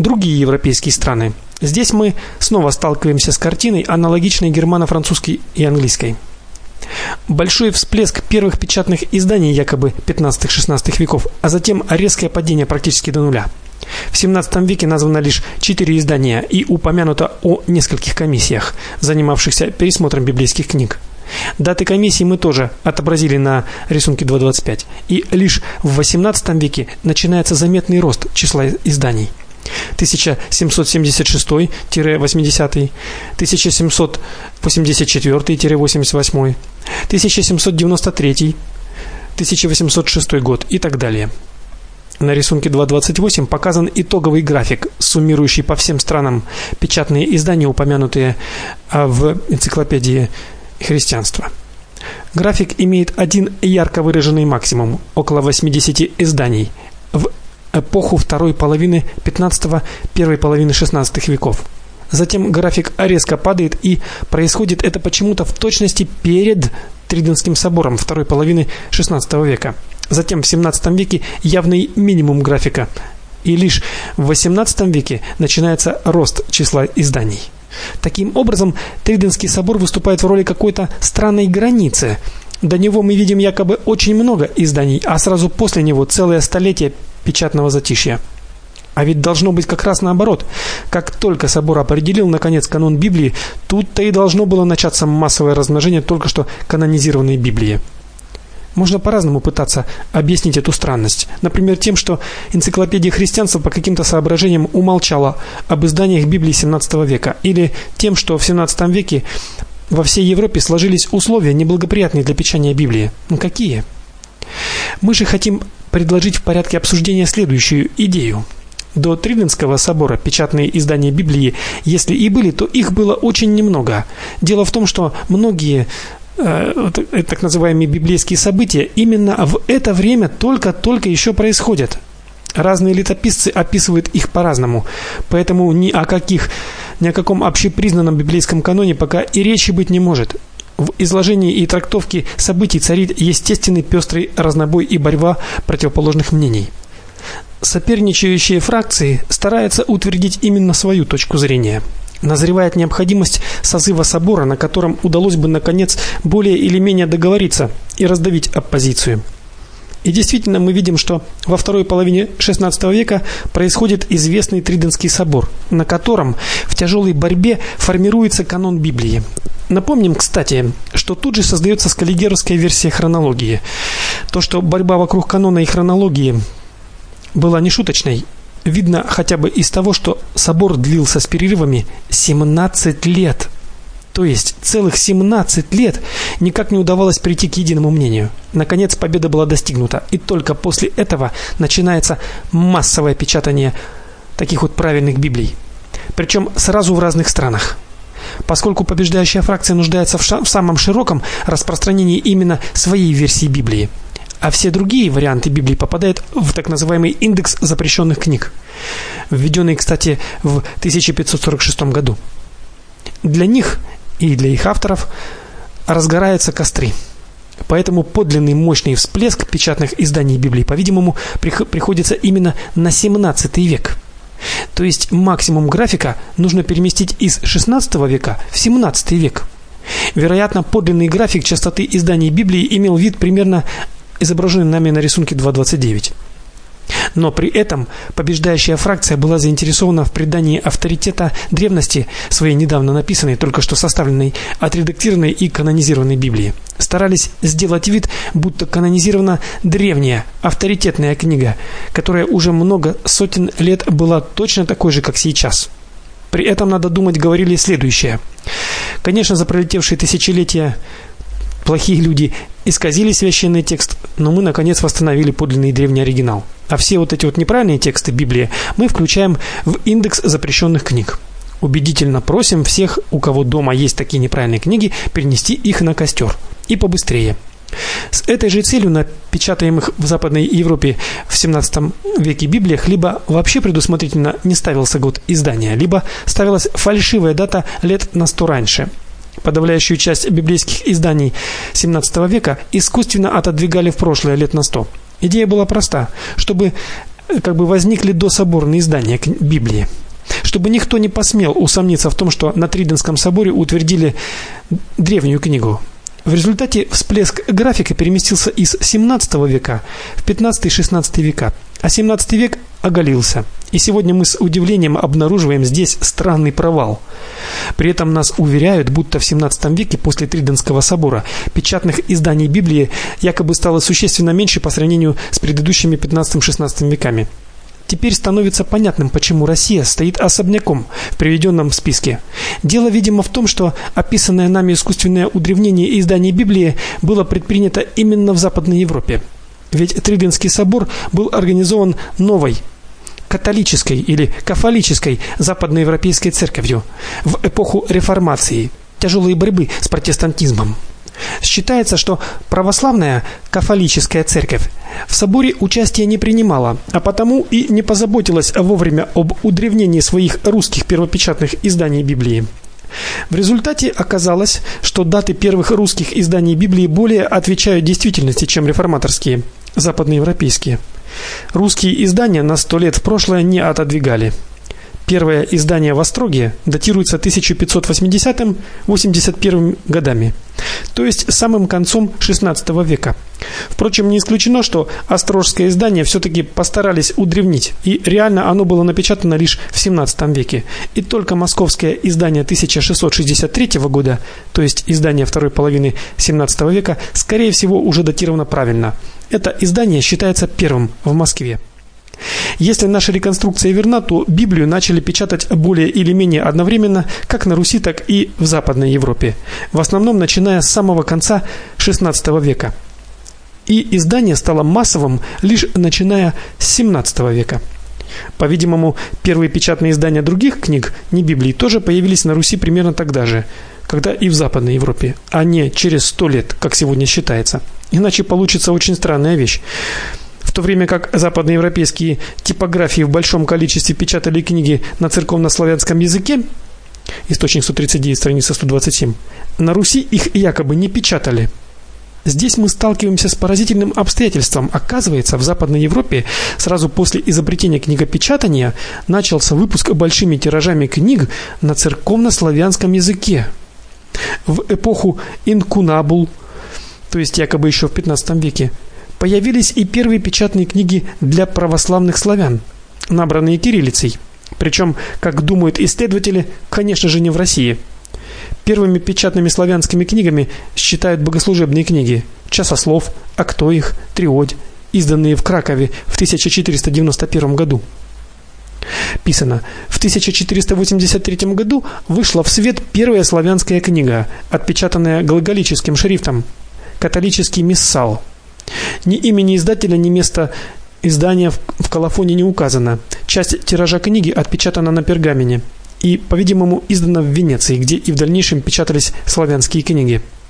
другие европейские страны. Здесь мы снова сталкиваемся с картиной, аналогичной германо-французской и английской. Большой всплеск первых печатных изданий якобы 15-16 веков, а затем резкое падение практически до нуля. В 17 веке названо лишь 4 издания и упомянуто о нескольких комиссиях, занимавшихся пересмотром библейских книг. Даты комиссий мы тоже отобразили на рисунке 2.25. И лишь в 18 веке начинается заметный рост числа изданий. 1776-80, 1784-88, 1793, 1806 год и так далее. На рисунке 2.28 показан итоговый график, суммирующий по всем странам печатные издания, упомянутые в энциклопедии христианства. График имеет один ярко выраженный максимум – около 80 изданий в эпоху второй половины 15-го, первой половины 16 веков. Затем график резко падает, и происходит это почему-то в точности перед Триденским собором второй половины 16 века. Затем в 17 веке явный минимум графика, и лишь в 18 веке начинается рост числа изданий. Таким образом, Триденский собор выступает в роли какой-то странной границы. До него мы видим якобы очень много изданий, а сразу после него целое столетие печатного затишья. А ведь должно быть как раз наоборот. Как только собор определил наконец канон Библии, тут-то и должно было начаться массовое размножение только что канонизированной Библии. Можно по-разному пытаться объяснить эту странность. Например, тем, что энциклопедия христианства по каким-то соображениям умолчала об изданиях Библии 17 века, или тем, что в 17 веке во всей Европе сложились условия, неблагоприятные для печатания Библии. Какие? Мы же хотим предложить в порядке обсуждения следующую идею. До Триденского собора печатные издания Библии, если и были, то их было очень немного. Дело в том, что многие так называемые библейские события именно в это время только еще происходят. Разные летописцы описывают их по-разному, поэтому ни о каком общепризнанном библейском каноне пока и речи быть не может. В изложении и трактовке событий царит естественный пестрый разнобой и борьба противоположных мнений. Соперничающие фракции стараются утвердить именно свою точку зрения. Назревает необходимость созыва собора, на котором удалось бы наконец более или менее договориться и раздавить оппозицию. И действительно мы видим, что во второй половине XVI века происходит известный Триденский собор, на котором в тяжелой борьбе формируется канон Библии. Напомним, кстати, что тут же создается скаллигеровская версия хронологии. То, что борьба вокруг канона и хронологии была нешуточной, видно хотя бы из того, что собор длился с перерывами 17 лет. То есть целых 17 лет никак не удавалось прийти к единому мнению. Наконец победа была достигнута, и только после этого начинается массовое печатание таких вот правильных Библий. Причем сразу в разных странах. Поскольку побеждающая фракция нуждается в самом широком распространении именно своей версии Библии, а все другие варианты Библии попадают в так называемый индекс запрещенных книг, введенный, кстати, в 1546 году. Для них и для их авторов разгораются костры. Поэтому подлинный мощный всплеск печатных изданий Библии, по-видимому, приходится именно на 17 век. То есть максимум графика нужно переместить из 16 века в 17 век. Вероятно, подлинный график частоты изданий Библии имел вид примерно изображенный нами на рисунке 2.29. Но при этом побеждающая фракция была заинтересована в придании авторитета древности своей недавно написанной, только что составленной, отредактированной и канонизированной Библии. Старались сделать вид, будто канонизирована древняя, авторитетная книга, которая уже много сотен лет была точно такой же, как сейчас. При этом, надо думать, говорили следующее. Конечно, за пролетевшие тысячелетия плохие люди исказили священный текст, но мы наконец восстановили подлинный древний оригинал. А все вот эти вот неправильные тексты Библии мы включаем в индекс запрещенных книг. Убедительно просим всех, у кого дома есть такие неправильные книги, перенести их на костер. И побыстрее. С этой же целью на печатаемых в Западной Европе в 17 веке Библиях либо вообще предусмотрительно не ставился год издания, либо ставилась фальшивая дата лет на 100 раньше. Подавляющую часть библейских изданий 17 века искусственно отодвигали в прошлое лет на 100. Идея была проста. Чтобы возникли дособорные издания Библии. Чтобы никто не посмел усомниться в том, что на Тридентском соборе утвердили древнюю книгу. В результате всплеск графика переместился из 17 века в 15-16 века, а 17 век оголился. И сегодня мы с удивлением обнаруживаем здесь странный провал. При этом нас уверяют, будто в 17 веке после Тридентского собора печатных изданий Библии якобы стало существенно меньше по сравнению с предыдущими 15-16 веками. Теперь становится понятным, почему Россия стоит особняком в приведенном списке. Дело, видимо, в том, что описанное нами искусственное удревнение изданий Библии было предпринято именно в Западной Европе. Ведь Тридентский собор был организован новой католической или кафолической западноевропейской церковью в эпоху реформации, тяжелой борьбы с протестантизмом. Считается, что православная кафолическая церковь в соборе участия не принимала, а потому и не позаботилась вовремя об удревнении своих русских первопечатных изданий Библии. В результате оказалось, что даты первых русских изданий Библии более отвечают действительности, чем реформаторские, западноевропейские. Русские издания на 100 лет в прошлое не отодвигали. Первое издание в Остроге датируется 1580-81 годами, то есть самым концом XVI века. Впрочем, не исключено, что острожское издание все-таки постарались удревнить, и реально оно было напечатано лишь в XVII веке. И только московское издание 1663 года, то есть издание второй половины XVII века, скорее всего, уже датировано правильно. Это издание считается первым в Москве. Если наша реконструкция верна, то Библию начали печатать более или менее одновременно как на Руси, так и в Западной Европе, в основном начиная с самого конца XVI века. И издание стало массовым лишь начиная с XVII века. По-видимому, первые печатные издания других книг, не Библии, тоже появились на Руси примерно тогда же, когда и в Западной Европе, а не через 100 лет, как сегодня считается. Иначе получится очень странная вещь. В то время как западноевропейские типографии в большом количестве печатали книги на церковнославянском языке, источник 139, страница 127, на Руси их якобы не печатали. Здесь мы сталкиваемся с поразительным обстоятельством. Оказывается, в Западной Европе сразу после изобретения книгопечатания начался выпуск большими тиражами книг на церковнославянском языке. В эпоху инкунабул, то есть якобы еще в 15 веке, появились и первые печатные книги для православных славян, набранные кириллицей. Причем, как думают исследователи, конечно же, не в России. Первыми печатными славянскими книгами считают богослужебные книги «Часослов», «Актоих», «Триодь», изданные в Кракове в 1491 году. Писано: в 1483 году вышла в свет первая славянская книга, отпечатанная глаголическим шрифтом, католический миссал. Ни имени издателя, ни места издания в колофоне не указано. Часть тиража книги отпечатана на пергамене и, по-видимому, издана в Венеции, где и в дальнейшем печатались славянские книги.